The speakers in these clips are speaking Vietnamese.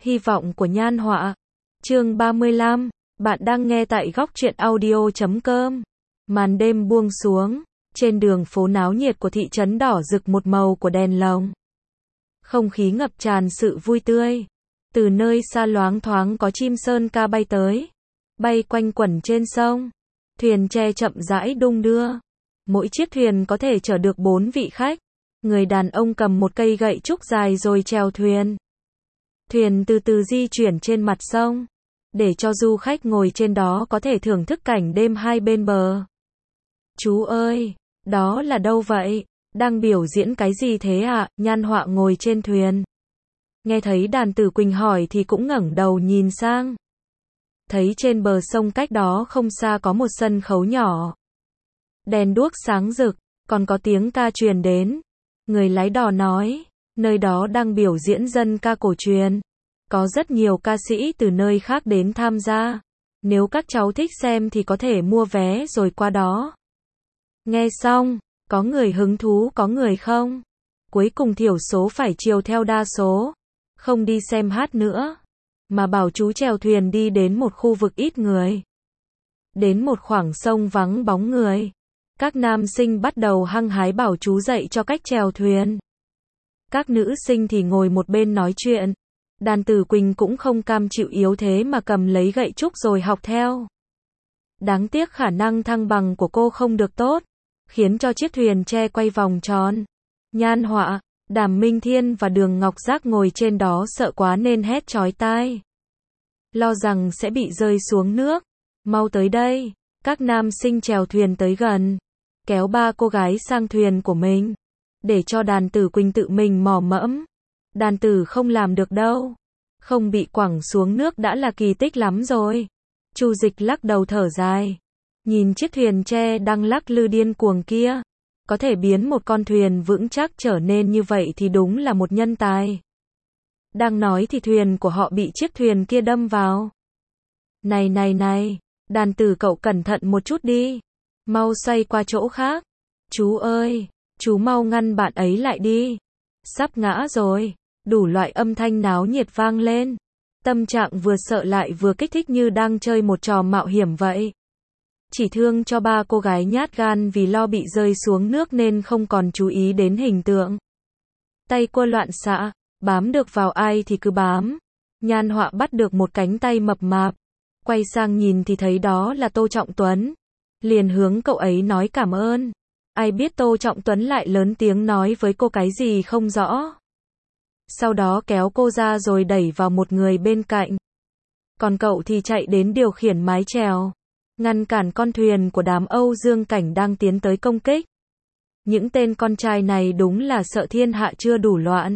Hy vọng của Nhan Họa. Chương 35. Bạn đang nghe tại góc truyện audio.com. Màn đêm buông xuống, trên đường phố náo nhiệt của thị trấn đỏ rực một màu của đèn lồng. Không khí ngập tràn sự vui tươi. Từ nơi xa loáng thoáng có chim sơn ca bay tới, bay quanh quẩn trên sông. Thuyền tre chậm rãi đung đưa. Mỗi chiếc thuyền có thể chở được 4 vị khách. Người đàn ông cầm một cây gậy trúc dài rồi chèo thuyền. Thuyền từ từ di chuyển trên mặt sông, để cho du khách ngồi trên đó có thể thưởng thức cảnh đêm hai bên bờ. Chú ơi, đó là đâu vậy? Đang biểu diễn cái gì thế ạ? Nhan Họa ngồi trên thuyền. Nghe thấy Đàn Tử Quỳnh hỏi thì cũng ngẩng đầu nhìn sang. Thấy trên bờ sông cách đó không xa có một sân khấu nhỏ. Đèn đuốc sáng rực, còn có tiếng ca truyền đến. Người lái đò nói, nơi đó đang biểu diễn dân ca cổ truyền. Có rất nhiều ca sĩ từ nơi khác đến tham gia. Nếu các cháu thích xem thì có thể mua vé rồi qua đó. Nghe xong, có người hứng thú có người không. Cuối cùng thiểu số phải chiều theo đa số. Không đi xem hát nữa, mà bảo chú chèo thuyền đi đến một khu vực ít người. Đến một khoảng sông vắng bóng người. Các nam sinh bắt đầu hăng hái bảo chú dạy cho cách chèo thuyền. Các nữ sinh thì ngồi một bên nói chuyện. Đàn Tử Quỳnh cũng không cam chịu yếu thế mà cầm lấy gậy trúc rồi học theo. Đáng tiếc khả năng thăng bằng của cô không được tốt, khiến cho chiếc thuyền tre quay vòng tròn. Nhan Họa, Đàm Minh Thiên và Đường Ngọc Giác ngồi trên đó sợ quá nên hét chói tai. Lo rằng sẽ bị rơi xuống nước. Mau tới đây. Các nam sinh chèo thuyền tới gần, kéo ba cô gái sang thuyền của mình, để cho Đàn Tử Quỳnh tự mình mò mẫm. Đàn Tử không làm được đâu. Không bị quẳng xuống nước đã là kỳ tích lắm rồi. Chu Dịch lắc đầu thở dài. Nhìn chiếc thuyền tre đang lắc lư điên cuồng kia. Có thể biến một con thuyền vững chắc trở nên như vậy thì đúng là một nhân tài. Đang nói thì thuyền của họ bị chiếc thuyền kia đâm vào. Này, Đàn Tử cậu cẩn thận một chút đi. Mau xoay qua chỗ khác. Chú ơi, chú mau ngăn bạn ấy lại đi. Sắp ngã rồi. Đủ loại âm thanh náo nhiệt vang lên. Tâm trạng vừa sợ lại vừa kích thích như đang chơi một trò mạo hiểm vậy. Chỉ thương cho ba cô gái nhát gan vì lo bị rơi xuống nước nên không còn chú ý đến hình tượng. Tay cua loạn xạ, bám được vào ai thì cứ bám. Nhan Họa bắt được một cánh tay mập mạp. Quay sang nhìn thì thấy đó là Tô Trọng Tuấn. Liền hướng cậu ấy nói cảm ơn. Ai biết Tô Trọng Tuấn lại lớn tiếng nói với cô cái gì không rõ. Sau đó kéo cô ra rồi đẩy vào một người bên cạnh. Còn cậu thì chạy đến điều khiển mái chèo, ngăn cản con thuyền của đám Âu Dương Cảnh đang tiến tới công kích. Những tên con trai này đúng là sợ thiên hạ chưa đủ loạn.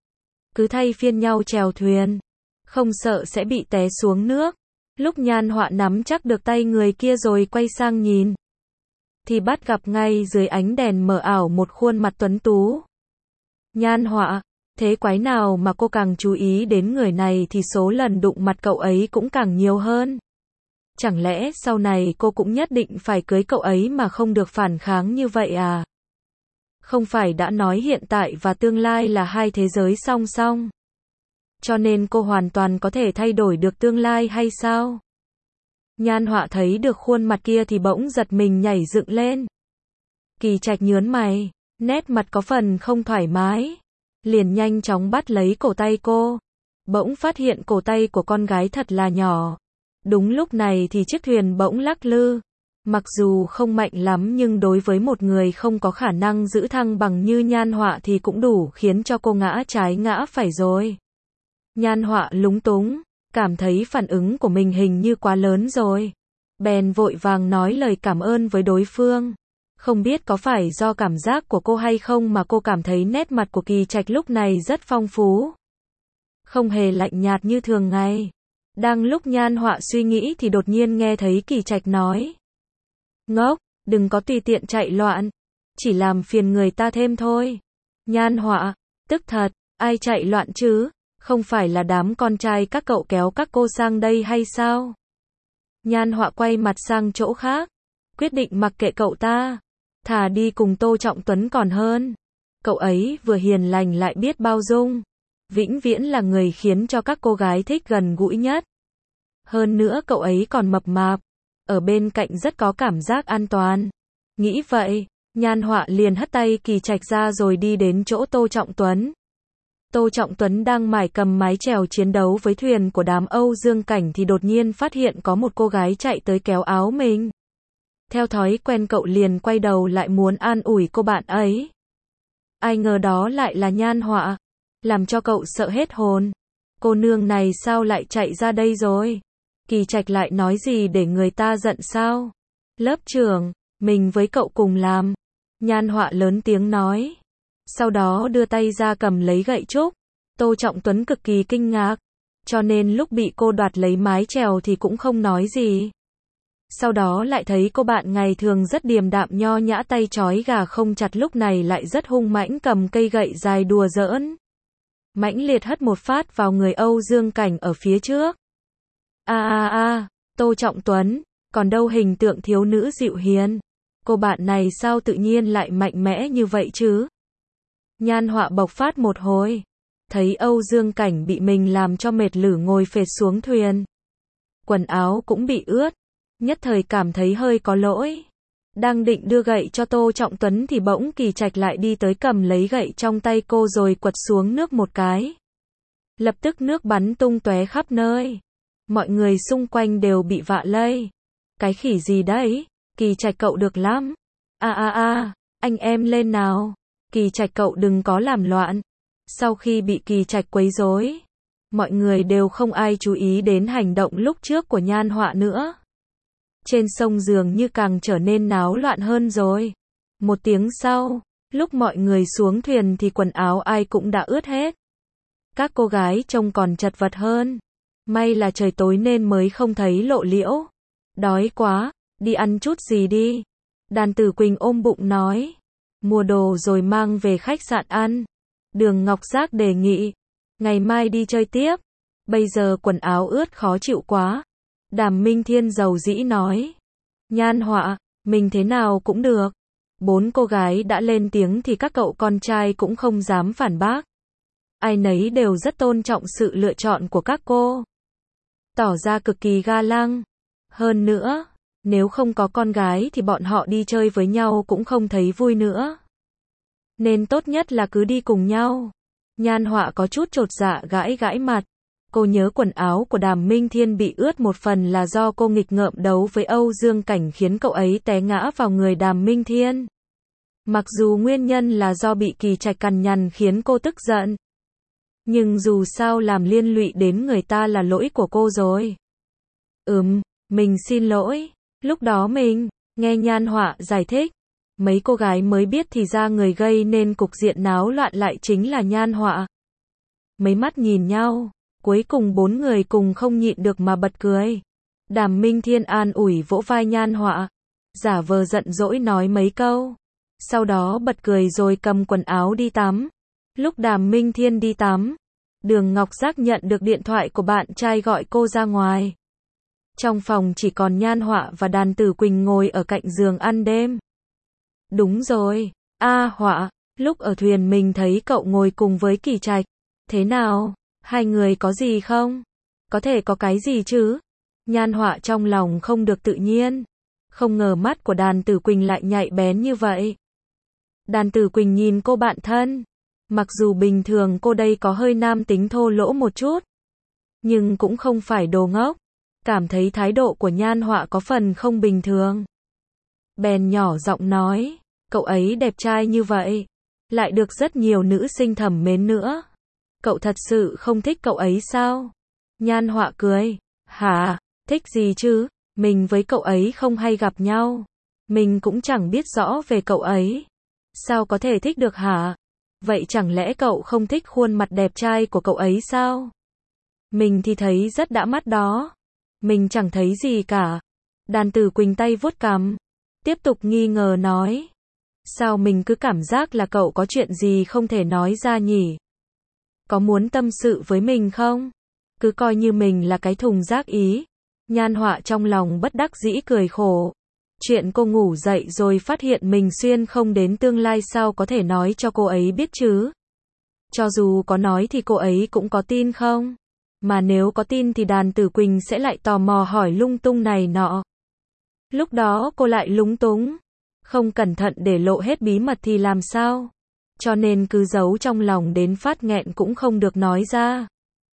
Cứ thay phiên nhau chèo thuyền, không sợ sẽ bị té xuống nước. Lúc Nhan Họa nắm chắc được tay người kia rồi quay sang nhìn, thì bắt gặp ngay dưới ánh đèn mờ ảo một khuôn mặt tuấn tú. Nhan Họa, thế quái nào mà cô càng chú ý đến người này thì số lần đụng mặt cậu ấy cũng càng nhiều hơn. Chẳng lẽ sau này cô cũng nhất định phải cưới cậu ấy mà không được phản kháng như vậy à? Không phải đã nói hiện tại và tương lai là hai thế giới song song. Cho nên cô hoàn toàn có thể thay đổi được tương lai hay sao? Nhan Họa thấy được khuôn mặt kia thì bỗng giật mình nhảy dựng lên. Kỳ Trạch nhớn mày, nét mặt có phần không thoải mái. Liền nhanh chóng bắt lấy cổ tay cô. Bỗng phát hiện cổ tay của con gái thật là nhỏ. Đúng lúc này thì chiếc thuyền bỗng lắc lư. Mặc dù không mạnh lắm nhưng đối với một người không có khả năng giữ thăng bằng như Nhan Họa thì cũng đủ khiến cho cô ngã trái ngã phải rồi. Nhan Họa lúng túng, cảm thấy phản ứng của mình hình như quá lớn rồi. Bèn vội vàng nói lời cảm ơn với đối phương. Không biết có phải do cảm giác của cô hay không mà cô cảm thấy nét mặt của Kỳ Trạch lúc này rất phong phú. Không hề lạnh nhạt như thường ngày. Đang lúc Nhan Họa suy nghĩ thì đột nhiên nghe thấy Kỳ Trạch nói. Ngốc, đừng có tùy tiện chạy loạn. Chỉ làm phiền người ta thêm thôi. Nhan Họa, tức thật, ai chạy loạn chứ? Không phải là đám con trai các cậu kéo các cô sang đây hay sao? Nhan Họa quay mặt sang chỗ khác. Quyết định mặc kệ cậu ta. Thà đi cùng Tô Trọng Tuấn còn hơn. Cậu ấy vừa hiền lành lại biết bao dung. vĩnh viễn là người khiến cho các cô gái thích gần gũi nhất. Hơn nữa cậu ấy còn mập mạp, ở bên cạnh rất có cảm giác an toàn. Nghĩ vậy, Nhan Họa liền hất tay Kỳ Trạch ra rồi đi đến chỗ Tô Trọng Tuấn. Tô Trọng Tuấn đang mải cầm mái chèo chiến đấu với thuyền của đám Âu Dương Cảnh thì đột nhiên phát hiện có một cô gái chạy tới kéo áo mình. Theo thói quen cậu liền quay đầu lại muốn an ủi cô bạn ấy. Ai ngờ đó lại là Nhan Họa, làm cho cậu sợ hết hồn. Cô nương này sao lại chạy ra đây rồi? Kỳ Trạch lại nói gì để người ta giận sao? Lớp trưởng, mình với cậu cùng làm. Nhan Họa lớn tiếng nói. Sau đó đưa tay ra cầm lấy gậy trúc. Tô Trọng Tuấn cực kỳ kinh ngạc, cho nên lúc bị cô đoạt lấy mái chèo thì cũng không nói gì. Sau đó lại thấy cô bạn ngày thường rất điềm đạm nho nhã tay trói gà không chặt lúc này lại rất hung mãnh cầm cây gậy dài đùa giỡn. Mãnh liệt hất một phát vào người Âu Dương Cảnh ở phía trước. Tô Trọng Tuấn, còn đâu hình tượng thiếu nữ dịu hiền. Cô bạn này sao tự nhiên lại mạnh mẽ như vậy chứ? Nhan Họa bộc phát một hồi. Thấy Âu Dương Cảnh bị mình làm cho mệt lử ngồi phệt xuống thuyền. Quần áo cũng bị ướt. Nhất thời cảm thấy hơi có lỗi. Đang định đưa gậy cho Tô Trọng Tuấn thì bỗng Kỳ Trạch lại đi tới cầm lấy gậy trong tay cô rồi quật xuống nước một cái. Lập tức nước bắn tung tóe khắp nơi. Mọi người xung quanh đều bị vạ lây. Cái khỉ gì đấy? Kỳ Trạch cậu được lắm. Anh em lên nào. Kỳ Trạch cậu đừng có làm loạn. Sau khi bị Kỳ Trạch quấy rối, mọi người đều không ai chú ý đến hành động lúc trước của Nhan Họa nữa. Trên sông dường như càng trở nên náo loạn hơn rồi. Một tiếng sau, lúc mọi người xuống thuyền thì quần áo ai cũng đã ướt hết. Các cô gái trông còn chật vật hơn. May là trời tối nên mới không thấy lộ liễu. Đói quá, đi ăn chút gì đi. Đàn Tử Quỳnh ôm bụng nói. Mua đồ rồi mang về khách sạn ăn. Đường Ngọc Giác đề nghị. Ngày mai đi chơi tiếp. Bây giờ quần áo ướt khó chịu quá. Đàm Minh Thiên dầu dĩ nói. Nhan Họa, mình thế nào cũng được. 4 cô gái đã lên tiếng thì các cậu con trai cũng không dám phản bác. Ai nấy đều rất tôn trọng sự lựa chọn của các cô. Tỏ ra cực kỳ ga lăng. Hơn nữa, nếu không có con gái thì bọn họ đi chơi với nhau cũng không thấy vui nữa. Nên tốt nhất là cứ đi cùng nhau. Nhan Họa có chút chột dạ gãi gãi mặt. Cô nhớ quần áo của Đàm Minh Thiên bị ướt một phần là do cô nghịch ngợm đấu với Âu Dương Cảnh khiến cậu ấy té ngã vào người Đàm Minh Thiên. Mặc dù nguyên nhân là do bị Kỳ Trạch cằn nhằn khiến cô tức giận. Nhưng dù sao làm liên lụy đến người ta là lỗi của cô rồi. Mình xin lỗi. Lúc đó mình, nghe Nhan Họa giải thích. Mấy cô gái mới biết thì ra người gây nên cục diện náo loạn lại chính là Nhan Họa. Mấy mắt nhìn nhau. Cuối cùng 4 người cùng không nhịn được mà bật cười. Đàm Minh Thiên an ủi vỗ vai Nhan Họa. Giả vờ giận dỗi nói mấy câu. Sau đó bật cười rồi cầm quần áo đi tắm. Lúc Đàm Minh Thiên đi tắm, Đường Ngọc Giác nhận được điện thoại của bạn trai gọi cô ra ngoài. Trong phòng chỉ còn Nhan Họa và Đàn Tử Quỳnh ngồi ở cạnh giường ăn đêm. Đúng rồi, Họa, lúc ở thuyền mình thấy cậu ngồi cùng với Kỳ Trạch. Thế nào? Hai người có gì không? Có thể có cái gì chứ? Nhan Họa trong lòng không được tự nhiên. Không ngờ mắt của Đàn Tử Quỳnh lại nhạy bén như vậy. Đàn Tử Quỳnh nhìn cô bạn thân. Mặc dù bình thường cô đây có hơi nam tính thô lỗ một chút. Nhưng cũng không phải đồ ngốc. Cảm thấy thái độ của Nhan Họa có phần không bình thường. Bèn nhỏ giọng nói. Cậu ấy đẹp trai như vậy. Lại được rất nhiều nữ sinh thẩm mến nữa. Cậu thật sự không thích cậu ấy sao? Nhan Họa cười. Hả? Thích gì chứ? Mình với cậu ấy không hay gặp nhau. Mình cũng chẳng biết rõ về cậu ấy. Sao có thể thích được hả? Vậy chẳng lẽ cậu không thích khuôn mặt đẹp trai của cậu ấy sao? Mình thì thấy rất đã mắt đó. Mình chẳng thấy gì cả. Đàn Tử Quỳnh tay vuốt cằm. Tiếp tục nghi ngờ nói. Sao mình cứ cảm giác là cậu có chuyện gì không thể nói ra nhỉ? Có muốn tâm sự với mình không? Cứ coi như mình là cái thùng rác ý. Nhan Họa trong lòng bất đắc dĩ cười khổ. Chuyện cô ngủ dậy rồi phát hiện mình xuyên không đến tương lai sao có thể nói cho cô ấy biết chứ? Cho dù có nói thì cô ấy cũng có tin không? Mà nếu có tin thì Đàn Tử Quỳnh sẽ lại tò mò hỏi lung tung này nọ. Lúc đó cô lại lúng túng. Không cẩn thận để lộ hết bí mật thì làm sao? Cho nên cứ giấu trong lòng đến phát nghẹn cũng không được nói ra.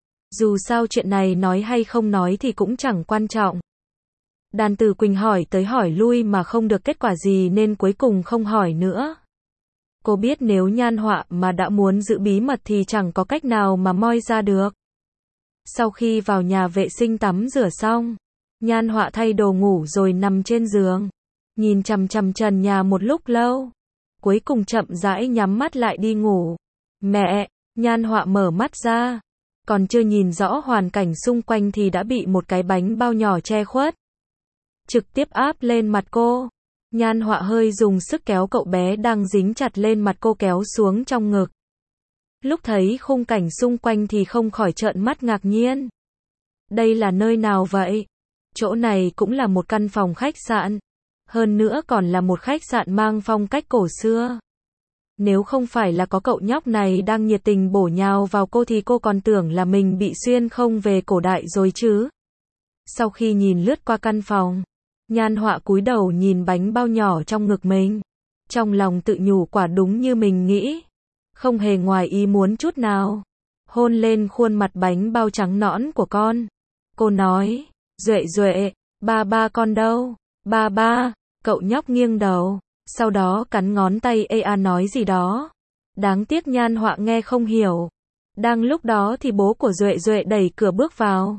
Dù sao chuyện này nói hay không nói thì cũng chẳng quan trọng. Đàn Tử Quỳnh hỏi tới hỏi lui mà không được kết quả gì nên cuối cùng không hỏi nữa. Cô biết nếu Nhan Họa mà đã muốn giữ bí mật thì chẳng có cách nào mà moi ra được. Sau khi vào nhà vệ sinh tắm rửa xong, Nhan Họa thay đồ ngủ rồi nằm trên giường, nhìn chằm chằm trần nhà một lúc lâu, cuối cùng chậm rãi nhắm mắt lại đi ngủ. Mẹ, Nhan Họa mở mắt ra, còn chưa nhìn rõ hoàn cảnh xung quanh thì đã bị một cái bánh bao nhỏ che khuất, trực tiếp áp lên mặt cô. Nhan Họa hơi dùng sức kéo cậu bé đang dính chặt lên mặt cô kéo xuống trong ngực. Lúc thấy khung cảnh xung quanh thì không khỏi trợn mắt ngạc nhiên. Đây là nơi nào vậy? Chỗ này cũng là một căn phòng khách sạn. Hơn nữa còn là một khách sạn mang phong cách cổ xưa. Nếu không phải là có cậu nhóc này đang nhiệt tình bổ nhào vào cô thì cô còn tưởng là mình bị xuyên không về cổ đại rồi chứ. Sau khi nhìn lướt qua căn phòng, Nhan Họa cúi đầu nhìn bánh bao nhỏ trong ngực mình. Trong lòng tự nhủ quả đúng như mình nghĩ. Không hề ngoài ý muốn chút nào. Hôn lên khuôn mặt bánh bao trắng nõn của con. Cô nói, Duệ Duệ, ba con đâu? Ba, cậu nhóc nghiêng đầu. Sau đó cắn ngón tay nói gì đó. Đáng tiếc Nhan Họa nghe không hiểu. Đang lúc đó thì bố của Duệ Duệ đẩy cửa bước vào.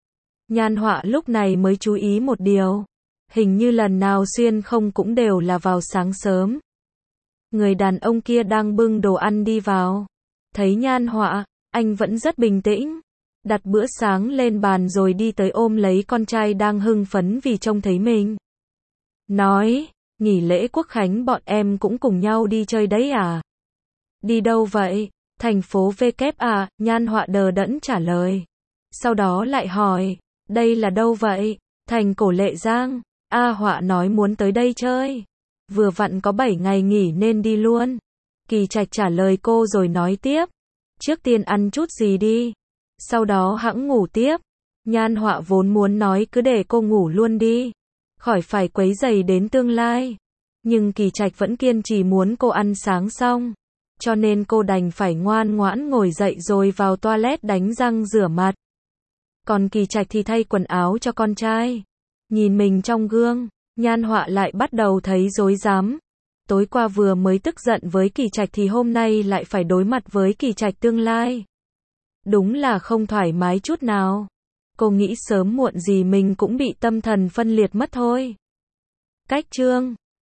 Nhan Họa lúc này mới chú ý một điều. Hình như lần nào xuyên không cũng đều là vào sáng sớm. Người đàn ông kia đang bưng đồ ăn đi vào. Thấy Nhan Họa, anh vẫn rất bình tĩnh. Đặt bữa sáng lên bàn rồi đi tới ôm lấy con trai đang hưng phấn vì trông thấy mình. Nói, nghỉ lễ Quốc Khánh bọn em cũng cùng nhau đi chơi đấy à? Đi đâu vậy? Thành phố V kép à? Nhan Họa đờ đẫn trả lời. Sau đó lại hỏi, đây là đâu vậy? Thành cổ Lệ Giang. Họa nói muốn tới đây chơi. Vừa vặn có 7 ngày nghỉ nên đi luôn. Kỳ Trạch trả lời cô rồi nói tiếp. Trước tiên ăn chút gì đi. Sau đó hẵng ngủ tiếp. Nhan Họa vốn muốn nói cứ để cô ngủ luôn đi. Khỏi phải quấy rầy đến tương lai. Nhưng Kỳ Trạch vẫn kiên trì muốn cô ăn sáng xong. Cho nên cô đành phải ngoan ngoãn ngồi dậy rồi vào toilet đánh răng rửa mặt. Còn Kỳ Trạch thì thay quần áo cho con trai. Nhìn mình trong gương, Nhan Họa lại bắt đầu thấy rối rắm. Tối qua vừa mới tức giận với Kỳ Trạch thì hôm nay lại phải đối mặt với Kỳ Trạch tương lai. Đúng là không thoải mái chút nào. Cô nghĩ sớm muộn gì mình cũng bị tâm thần phân liệt mất thôi. Cách chương